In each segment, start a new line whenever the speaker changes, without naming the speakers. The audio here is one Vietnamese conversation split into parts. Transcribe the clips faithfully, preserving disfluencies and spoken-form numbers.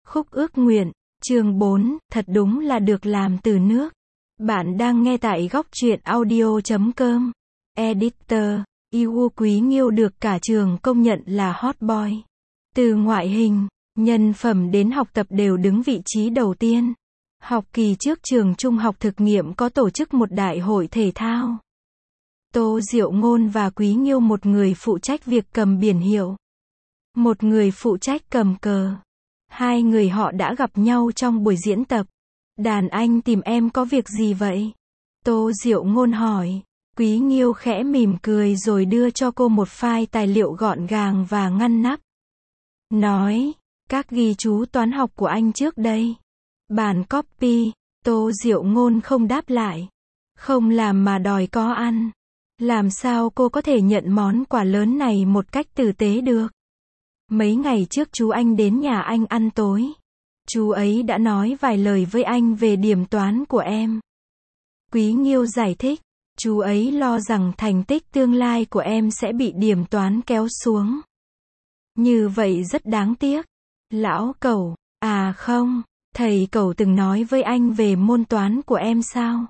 Khúc ước nguyện, chương bốn, thật đúng là được làm từ nước. Bạn đang nghe tại góc truyện audio chấm com. Editor, Iwoo Quý Nghiêu được cả trường công nhận là hot boy. Từ ngoại hình, nhân phẩm đến học tập đều đứng vị trí đầu tiên. Học kỳ trước trường trung học thực nghiệm có tổ chức một đại hội thể thao. Tô Diệu Ngôn và Quý Nghiêu, một người phụ trách việc cầm biển hiệu, một người phụ trách cầm cờ. Hai người họ đã gặp nhau trong buổi diễn tập. Đàn anh tìm em có việc gì vậy? Tô Diệu Ngôn hỏi. Quý Nghiêu khẽ mỉm cười rồi đưa cho cô một file tài liệu gọn gàng và ngăn nắp. Nói, các ghi chú toán học của anh trước đây. Bản copy. Tô Diệu Ngôn không đáp lại. Không làm mà đòi có ăn. Làm sao cô có thể nhận món quà lớn này một cách tử tế được? Mấy ngày trước chú anh đến nhà anh ăn tối. Chú ấy đã nói vài lời với anh về điểm toán của em. Quý Nghiêu giải thích. Chú ấy lo rằng thành tích tương lai của em sẽ bị điểm toán kéo xuống. Như vậy rất đáng tiếc. Lão Cẩu, à không, thầy Cẩu từng nói với anh về môn toán của em sao?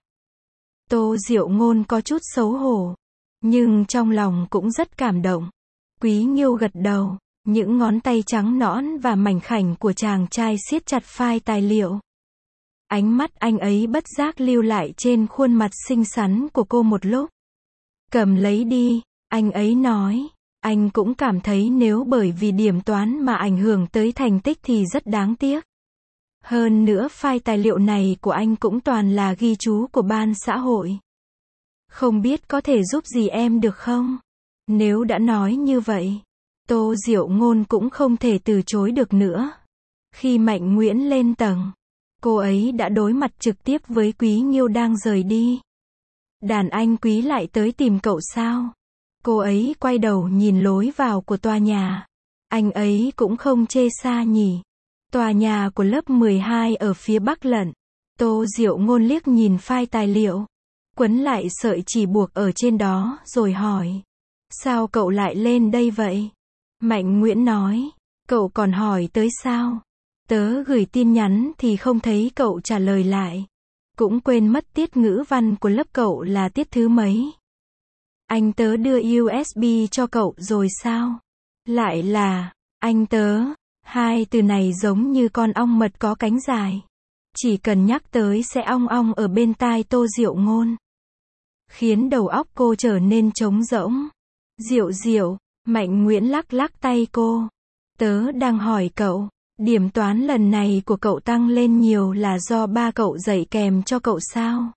Tô Diệu Ngôn có chút xấu hổ, nhưng trong lòng cũng rất cảm động. Quý Nghiêu gật đầu, những ngón tay trắng nõn và mảnh khảnh của chàng trai siết chặt file tài liệu. Ánh mắt anh ấy bất giác lưu lại trên khuôn mặt xinh xắn của cô một lúc. Cầm lấy đi, anh ấy nói. Anh cũng cảm thấy nếu bởi vì điểm toán mà ảnh hưởng tới thành tích thì rất đáng tiếc. Hơn nữa file tài liệu này của anh cũng toàn là ghi chú của ban xã hội. Không biết có thể giúp gì em được không? Nếu đã nói như vậy, Tô Diệu Ngôn cũng không thể từ chối được nữa. Khi Mạnh Nguyễn lên tầng, cô ấy đã đối mặt trực tiếp với Quý Nghiêu đang rời đi. Đàn anh Quý lại tới tìm cậu sao? Cô ấy quay đầu nhìn lối vào của tòa nhà. Anh ấy cũng không chê xa nhỉ. Tòa nhà của lớp mười hai ở phía bắc lận. Tô Diệu Ngôn liếc nhìn file tài liệu, quấn lại sợi chỉ buộc ở trên đó rồi hỏi. Sao cậu lại lên đây vậy? Mạnh Nguyễn nói. Cậu còn hỏi tới sao? Tớ gửi tin nhắn thì không thấy cậu trả lời lại. Cũng quên mất tiết ngữ văn của lớp cậu là tiết thứ mấy. Anh tớ đưa u ét bê cho cậu rồi sao? Lại là, anh tớ. Hai từ này giống như con ong mật có cánh dài. Chỉ cần nhắc tới sẽ ong ong ở bên tai Tô Diệu Ngôn. Khiến đầu óc cô trở nên trống rỗng. Diệu Diệu, Mạnh Nguyễn lắc lắc tay cô. Tớ đang hỏi cậu, điểm toán lần này của cậu tăng lên nhiều là do ba cậu dạy kèm cho cậu sao?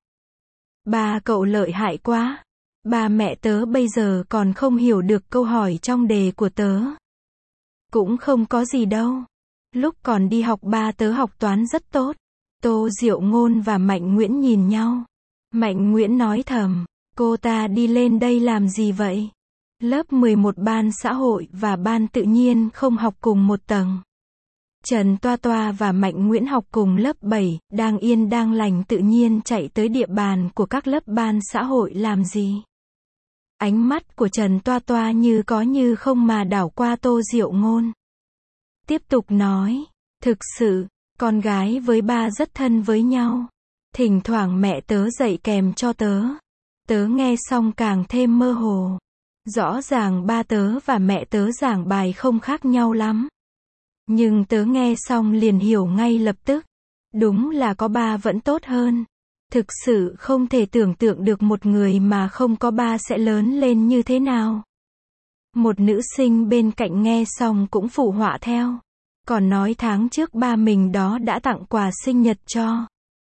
Ba cậu lợi hại quá. Ba mẹ tớ bây giờ còn không hiểu được câu hỏi trong đề của tớ. Cũng không có gì đâu. Lúc còn đi học ba tớ học toán rất tốt. Tô Diệu Ngôn và Mạnh Nguyễn nhìn nhau. Mạnh Nguyễn nói thầm, cô ta đi lên đây làm gì vậy? Lớp mười một ban xã hội và ban tự nhiên không học cùng một tầng. Trần Toa Toa và Mạnh Nguyễn học cùng lớp bảy, đang yên đang lành tự nhiên chạy tới địa bàn của các lớp ban xã hội làm gì? Ánh mắt của Trần Toa Toa như có như không mà đảo qua Tô Diệu Ngôn. Tiếp tục nói, thực sự, con gái với ba rất thân với nhau. Thỉnh thoảng mẹ tớ dạy kèm cho tớ. Tớ nghe xong càng thêm mơ hồ. Rõ ràng ba tớ và mẹ tớ giảng bài không khác nhau lắm. Nhưng tớ nghe xong liền hiểu ngay lập tức. Đúng là có ba vẫn tốt hơn. Thực sự không thể tưởng tượng được một người mà không có ba sẽ lớn lên như thế nào. Một nữ sinh bên cạnh nghe xong cũng phụ họa theo. Còn nói tháng trước ba mình đó đã tặng quà sinh nhật cho.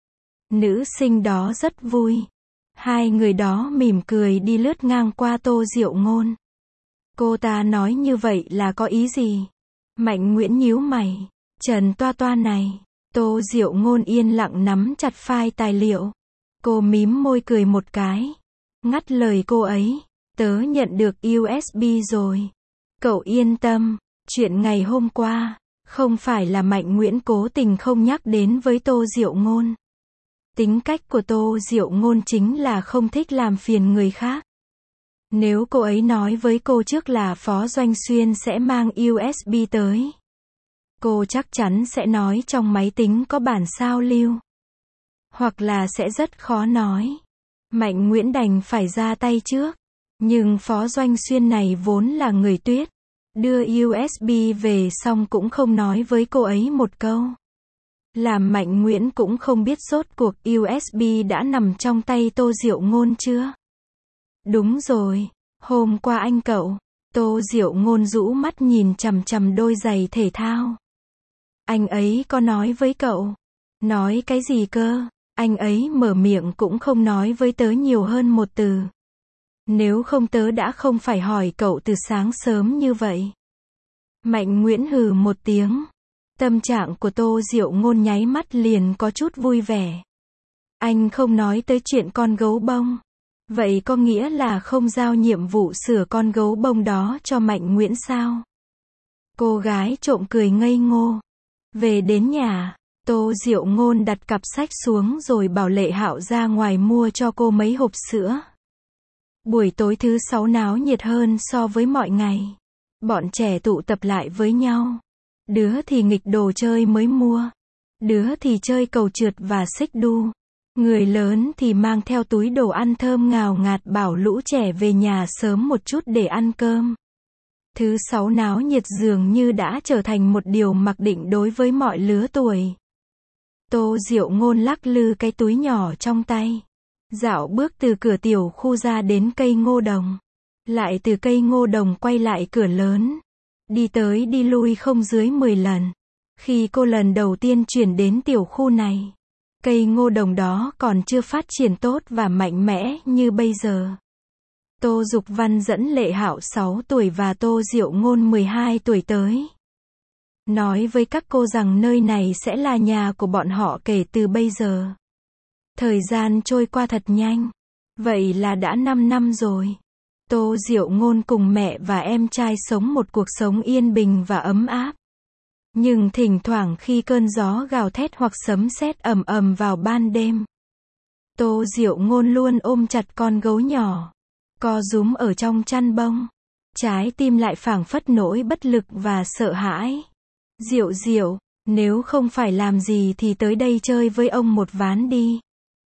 Nữ sinh đó rất vui. Hai người đó mỉm cười đi lướt ngang qua Tô Diệu Ngôn. Cô ta nói như vậy là có ý gì? Mạnh Nguyễn nhíu mày. Trần Toa Toa này. Tô Diệu Ngôn yên lặng nắm chặt file tài liệu. Cô mím môi cười một cái. Ngắt lời cô ấy. Tớ nhận được u ét bê rồi. Cậu yên tâm. Chuyện ngày hôm qua, không phải là Mạnh Nguyễn cố tình không nhắc đến với Tô Diệu Ngôn. Tính cách của Tô Diệu Ngôn chính là không thích làm phiền người khác. Nếu cô ấy nói với cô trước là Phó Doanh Xuyên sẽ mang u ét bê tới, Cô chắc chắn sẽ nói trong máy tính có bản sao lưu. Hoặc là sẽ rất khó nói. Mạnh Nguyễn đành phải ra tay trước. Nhưng Phó Doanh Xuyên này vốn là người Tuyết. Đưa u ét bê về xong cũng không nói với cô ấy một câu. Làm Mạnh Nguyễn cũng không biết rốt cuộc u ét bê đã nằm trong tay Tô Diệu Ngôn chưa. Đúng rồi, hôm qua anh cậu. Tô Diệu Ngôn rũ mắt nhìn chằm chằm đôi giày thể thao. Anh ấy có nói với cậu? Nói cái gì cơ? Anh ấy mở miệng cũng không nói với tớ nhiều hơn một từ. Nếu không tớ đã không phải hỏi cậu từ sáng sớm như vậy. Mạnh Nguyễn hừ một tiếng. Tâm trạng của Tô Diệu Ngôn nháy mắt liền có chút vui vẻ. Anh không nói tới chuyện con gấu bông. Vậy có nghĩa là không giao nhiệm vụ sửa con gấu bông đó cho Mạnh Nguyễn sao? Cô gái trộm cười ngây ngô. Về đến nhà, Tô Diệu Ngôn đặt cặp sách xuống rồi bảo Lệ Hạo ra ngoài mua cho cô mấy hộp sữa. Buổi tối thứ sáu náo nhiệt hơn so với mọi ngày. Bọn trẻ tụ tập lại với nhau. Đứa thì nghịch đồ chơi mới mua. Đứa thì chơi cầu trượt và xích đu. Người lớn thì mang theo túi đồ ăn thơm ngào ngạt bảo lũ trẻ về nhà sớm một chút để ăn cơm. Thứ sáu náo nhiệt dường như đã trở thành một điều mặc định đối với mọi lứa tuổi. Tô Diệu Ngôn lắc lư cái túi nhỏ trong tay. Dạo bước từ cửa tiểu khu ra đến cây ngô đồng. Lại từ cây ngô đồng quay lại cửa lớn. Đi tới đi lui không dưới mười lần. Khi cô lần đầu tiên chuyển đến tiểu khu này, cây ngô đồng đó còn chưa phát triển tốt và mạnh mẽ như bây giờ. Tô Dục Văn dẫn Lệ Hạo sáu tuổi và Tô Diệu Ngôn mười hai tuổi tới. Nói với các cô rằng nơi này sẽ là nhà của bọn họ kể từ bây giờ. Thời gian trôi qua thật nhanh. Vậy là đã năm năm rồi. Tô Diệu Ngôn cùng mẹ và em trai sống một cuộc sống yên bình và ấm áp. Nhưng thỉnh thoảng khi cơn gió gào thét hoặc sấm sét ầm ầm vào ban đêm, Tô Diệu Ngôn luôn ôm chặt con gấu nhỏ, co rúm ở trong chăn bông. Trái tim lại phảng phất nỗi bất lực và sợ hãi. Diệu Diệu, nếu không phải làm gì thì tới đây chơi với ông một ván đi.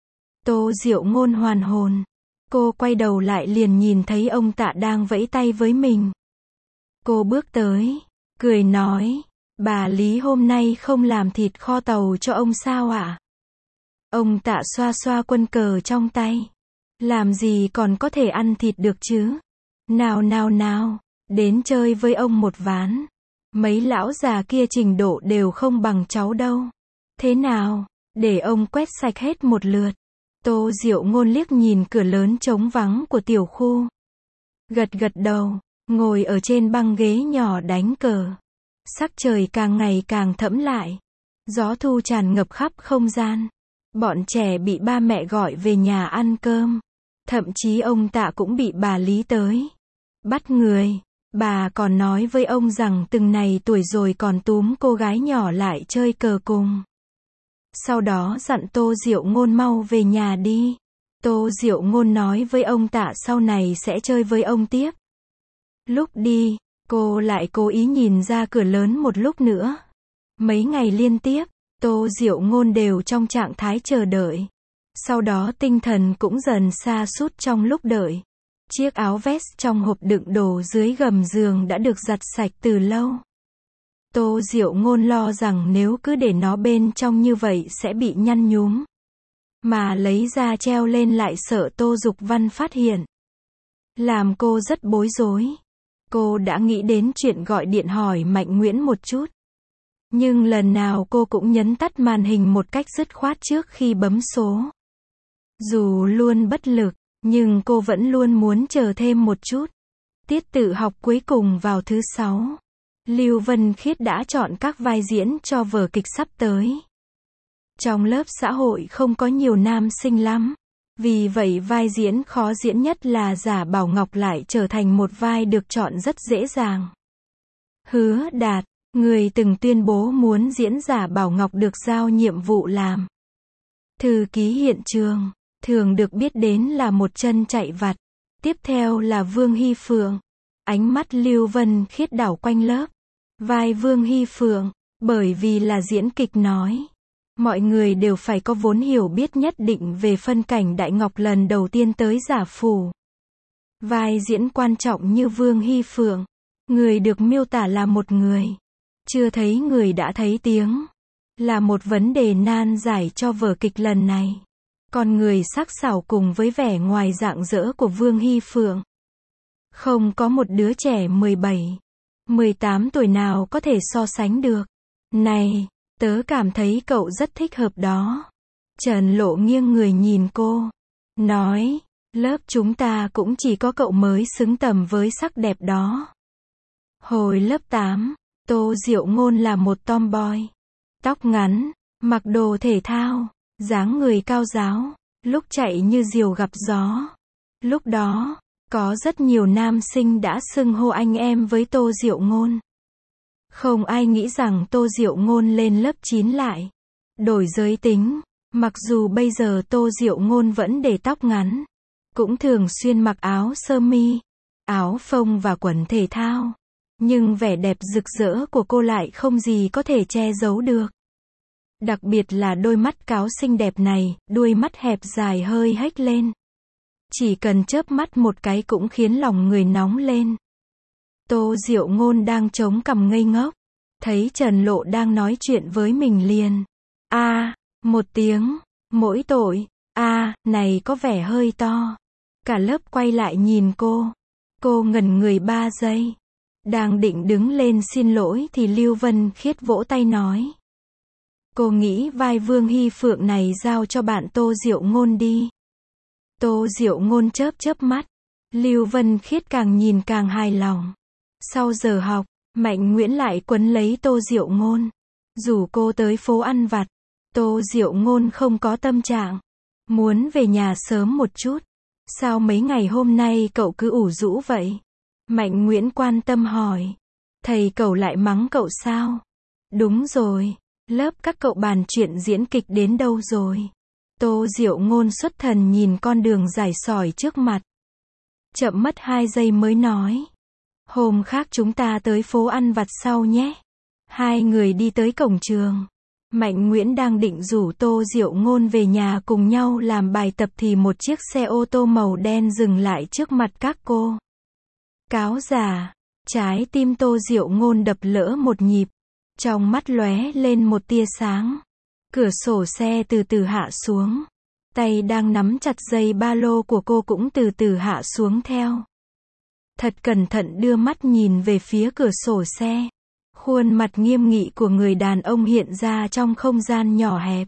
Tô Diệu Ngôn hoàn hồn. Cô quay đầu lại liền nhìn thấy ông Tạ đang vẫy tay với mình. Cô bước tới, cười nói, bà Lý hôm nay không làm thịt kho tàu cho ông sao ạ? À? Ông Tạ xoa xoa quân cờ trong tay. Làm gì còn có thể ăn thịt được chứ? Nào nào nào, đến chơi với ông một ván. Mấy lão già kia trình độ đều không bằng cháu đâu. Thế nào, để ông quét sạch hết một lượt. Tô Diệu Ngôn liếc nhìn cửa lớn trống vắng của tiểu khu. Gật gật đầu, ngồi ở trên băng ghế nhỏ đánh cờ. Sắc trời càng ngày càng thẫm lại. Gió thu tràn ngập khắp không gian. Bọn trẻ bị ba mẹ gọi về nhà ăn cơm. Thậm chí ông Tạ cũng bị bà Lý tới bắt người. Bà còn nói với ông rằng từng này tuổi rồi còn túm cô gái nhỏ lại chơi cờ cùng. Sau đó dặn Tô Diệu Ngôn mau về nhà đi. Tô Diệu Ngôn nói với ông Tạ sau này sẽ chơi với ông tiếp. Lúc đi, cô lại cố ý nhìn ra cửa lớn một lúc nữa. Mấy ngày liên tiếp, Tô Diệu Ngôn đều trong trạng thái chờ đợi. Sau đó tinh thần cũng dần sa sút trong lúc đợi. Chiếc áo vest trong hộp đựng đồ dưới gầm giường đã được giặt sạch từ lâu. Tô Diệu Ngôn lo rằng nếu cứ để nó bên trong như vậy sẽ bị nhăn nhúm. Mà lấy ra treo lên lại sợ Tô Dục Văn phát hiện. Làm cô rất bối rối. Cô đã nghĩ đến chuyện gọi điện hỏi Mạnh Nguyễn một chút. Nhưng lần nào cô cũng nhấn tắt màn hình một cách dứt khoát trước khi bấm số. Dù luôn bất lực, nhưng cô vẫn luôn muốn chờ thêm một chút. Tiết tự học cuối cùng vào thứ sáu. Lưu Vân Khiết đã chọn các vai diễn cho vở kịch sắp tới. Trong lớp xã hội không có nhiều nam sinh lắm. Vì vậy vai diễn khó diễn nhất là Giả Bảo Ngọc lại trở thành một vai được chọn rất dễ dàng. Hứa Đạt, người từng tuyên bố muốn diễn Giả Bảo Ngọc được giao nhiệm vụ làm thư ký hiện trường, thường được biết đến là một chân chạy vặt. Tiếp theo là Vương Hy Phượng. Ánh mắt Lưu Vân Khiết đảo quanh lớp. Vai Vương Hy Phượng, Bởi vì là diễn kịch nói. Mọi người đều phải có vốn hiểu biết nhất định về phân cảnh Đại Ngọc lần đầu tiên tới Giả Phủ. Vai diễn quan trọng như Vương Hy Phượng. Người được miêu tả là một người. Chưa thấy người đã thấy tiếng. Là một vấn đề nan giải cho vở kịch lần này. Con người sắc sảo cùng với vẻ ngoài rạng rỡ của Vương Hy Phượng. Không có một đứa trẻ mười bảy, mười tám tuổi nào có thể so sánh được. Này, tớ cảm thấy cậu rất thích hợp đó. Trần Lộ nghiêng người nhìn cô. Nói, lớp chúng ta cũng chỉ có cậu mới xứng tầm với sắc đẹp đó. Hồi lớp tám, Tô Diệu Ngôn là một tomboy. Tóc ngắn, mặc đồ thể thao, dáng người cao ráo, lúc chạy như diều gặp gió. Lúc đó, có rất nhiều nam sinh đã xưng hô anh em với Tô Diệu Ngôn. Không ai nghĩ rằng Tô Diệu Ngôn lên lớp chín lại đổi giới tính. Mặc dù bây giờ Tô Diệu Ngôn vẫn để tóc ngắn, cũng thường xuyên mặc áo sơ mi, áo phông và quần thể thao, nhưng vẻ đẹp rực rỡ của cô lại không gì có thể che giấu được. Đặc biệt là đôi mắt cáo xinh đẹp này, đuôi mắt hẹp dài hơi hếch lên. Chỉ cần chớp mắt một cái cũng khiến lòng người nóng lên. Tô Diệu Ngôn đang chống cằm ngây ngốc, thấy Trần Lộ đang nói chuyện với mình liền. A, à, một tiếng, mỗi tội, a, à, này có vẻ hơi to. Cả lớp quay lại nhìn cô. Cô ngẩn người ba giây. Đang định đứng lên xin lỗi thì Lưu Vân Khiết vỗ tay nói. Cô nghĩ vai Vương Hy Phượng này giao cho bạn Tô Diệu Ngôn đi. Tô Diệu Ngôn chớp chớp mắt. Lưu Vân Khiết càng nhìn càng hài lòng. Sau giờ học, Mạnh Nguyễn lại quấn lấy Tô Diệu Ngôn, rủ cô tới phố ăn vặt. Tô Diệu Ngôn không có tâm trạng, muốn về nhà sớm một chút. Sao mấy ngày hôm nay cậu cứ ủ rũ vậy? Mạnh Nguyễn quan tâm hỏi. Thầy cậu lại mắng cậu sao? Đúng rồi, lớp các cậu bàn chuyện diễn kịch đến đâu rồi? Tô Diệu Ngôn xuất thần nhìn con đường dài sỏi trước mặt. Chậm mất hai giây mới nói. Hôm khác chúng ta tới phố ăn vặt sau nhé. Hai người đi tới cổng trường. Mạnh Nguyễn đang định rủ Tô Diệu Ngôn về nhà cùng nhau làm bài tập thì một chiếc xe ô tô màu đen dừng lại trước mặt các cô. Cáo già, trái tim Tô Diệu Ngôn đập lỡ một nhịp. Trong mắt lóe lên một tia sáng. Cửa sổ xe từ từ hạ xuống. Tay đang nắm chặt dây ba lô của cô cũng từ từ hạ xuống theo. Thật cẩn thận đưa mắt nhìn về phía cửa sổ xe. Khuôn mặt nghiêm nghị của người đàn ông hiện ra trong không gian nhỏ hẹp.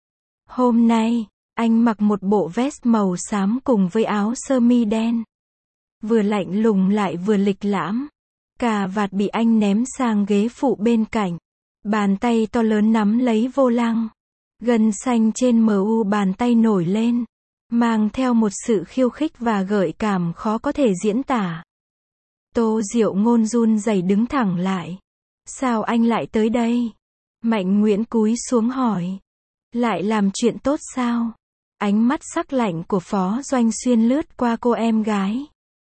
Hôm nay, anh mặc một bộ vest màu xám cùng với áo sơ mi đen. Vừa lạnh lùng lại vừa lịch lãm. Cà vạt bị anh ném sang ghế phụ bên cạnh. Bàn tay to lớn nắm lấy vô lăng. Gân xanh trên mu bàn tay nổi lên. Mang theo một sự khiêu khích và gợi cảm khó có thể diễn tả. Tô Diệu Ngôn run rẩy đứng thẳng lại. Sao anh lại tới đây? Mạnh Nguyễn cúi xuống hỏi. Lại làm chuyện tốt sao? Ánh mắt sắc lạnh của Phó Doanh Xuyên lướt qua cô em gái.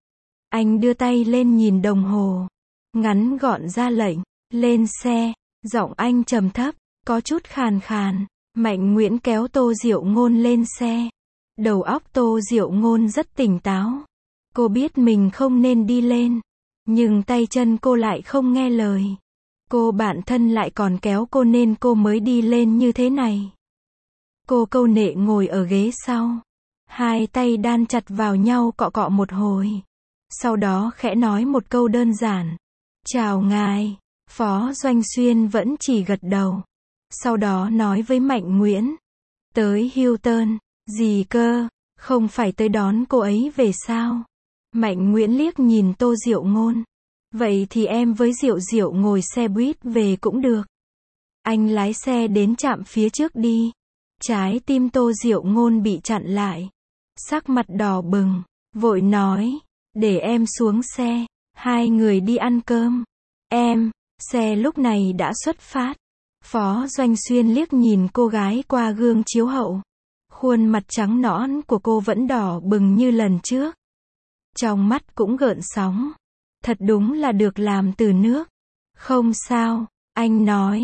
Anh đưa tay lên nhìn đồng hồ. Ngắn gọn ra lệnh. Lên xe. Giọng anh trầm thấp, có chút khàn khàn. Mạnh Nguyễn kéo Tô Diệu Ngôn lên xe. Đầu óc Tô Diệu Ngôn rất tỉnh táo. Cô biết mình không nên đi lên. Nhưng tay chân cô lại không nghe lời. Cô bạn thân lại còn kéo cô nên cô mới đi lên như thế này. Cô câu nệ ngồi ở ghế sau. Hai tay đan chặt vào nhau cọ cọ một hồi. Sau đó khẽ nói một câu đơn giản. Chào ngài. Phó Doanh Xuyên vẫn chỉ gật đầu. Sau đó nói với Mạnh Nguyễn. Tới Hilton. Gì cơ? Không phải tới đón cô ấy về sao? Mạnh Nguyễn liếc nhìn Tô Diệu Ngôn. Vậy thì em với Diệu Diệu ngồi xe buýt về cũng được. Anh lái xe đến trạm phía trước đi. Trái tim Tô Diệu Ngôn bị chặn lại. Sắc mặt đỏ bừng. Vội nói. Để em xuống xe. Hai người đi ăn cơm. Em. Xe lúc này đã xuất phát. Phó Doanh Xuyên liếc nhìn cô gái qua gương chiếu hậu. Khuôn mặt trắng nõn của cô vẫn đỏ bừng như lần trước. Trong mắt cũng gợn sóng. Thật đúng là được làm từ nước. Không sao, anh nói.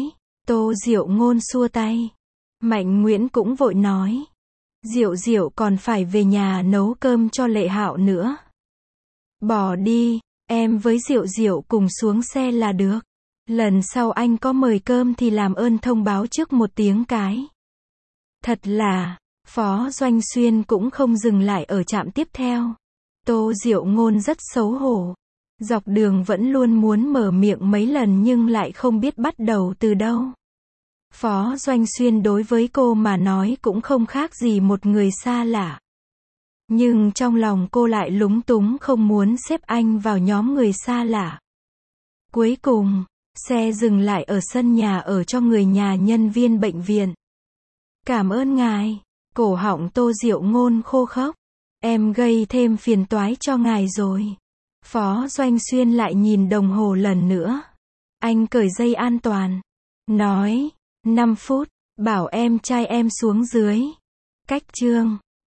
Tô Diệu Ngôn xua tay. Mạnh Nguyễn cũng vội nói. Diệu Diệu còn phải về nhà nấu cơm cho Lệ Hạo nữa. Bỏ đi, em với Diệu Diệu cùng xuống xe là được. Lần sau anh có mời cơm thì làm ơn thông báo trước một tiếng cái. Thật là, Phó Doanh Xuyên cũng không dừng lại ở trạm tiếp theo. Tô Diệu Ngôn rất xấu hổ. Dọc đường vẫn luôn muốn mở miệng mấy lần nhưng lại không biết bắt đầu từ đâu. Phó Doanh Xuyên đối với cô mà nói cũng không khác gì một người xa lạ. Nhưng trong lòng cô lại lúng túng không muốn xếp anh vào nhóm người xa lạ. Cuối cùng, xe dừng lại ở sân nhà ở cho người nhà nhân viên bệnh viện. Cảm ơn ngài. Cổ họng Tô Diệu Ngôn khô khốc. Em gây thêm phiền toái cho ngài rồi. Phó Doanh Xuyên lại nhìn đồng hồ lần nữa. Anh cởi dây an toàn. Nói, năm phút, bảo em trai em xuống dưới. Cách chương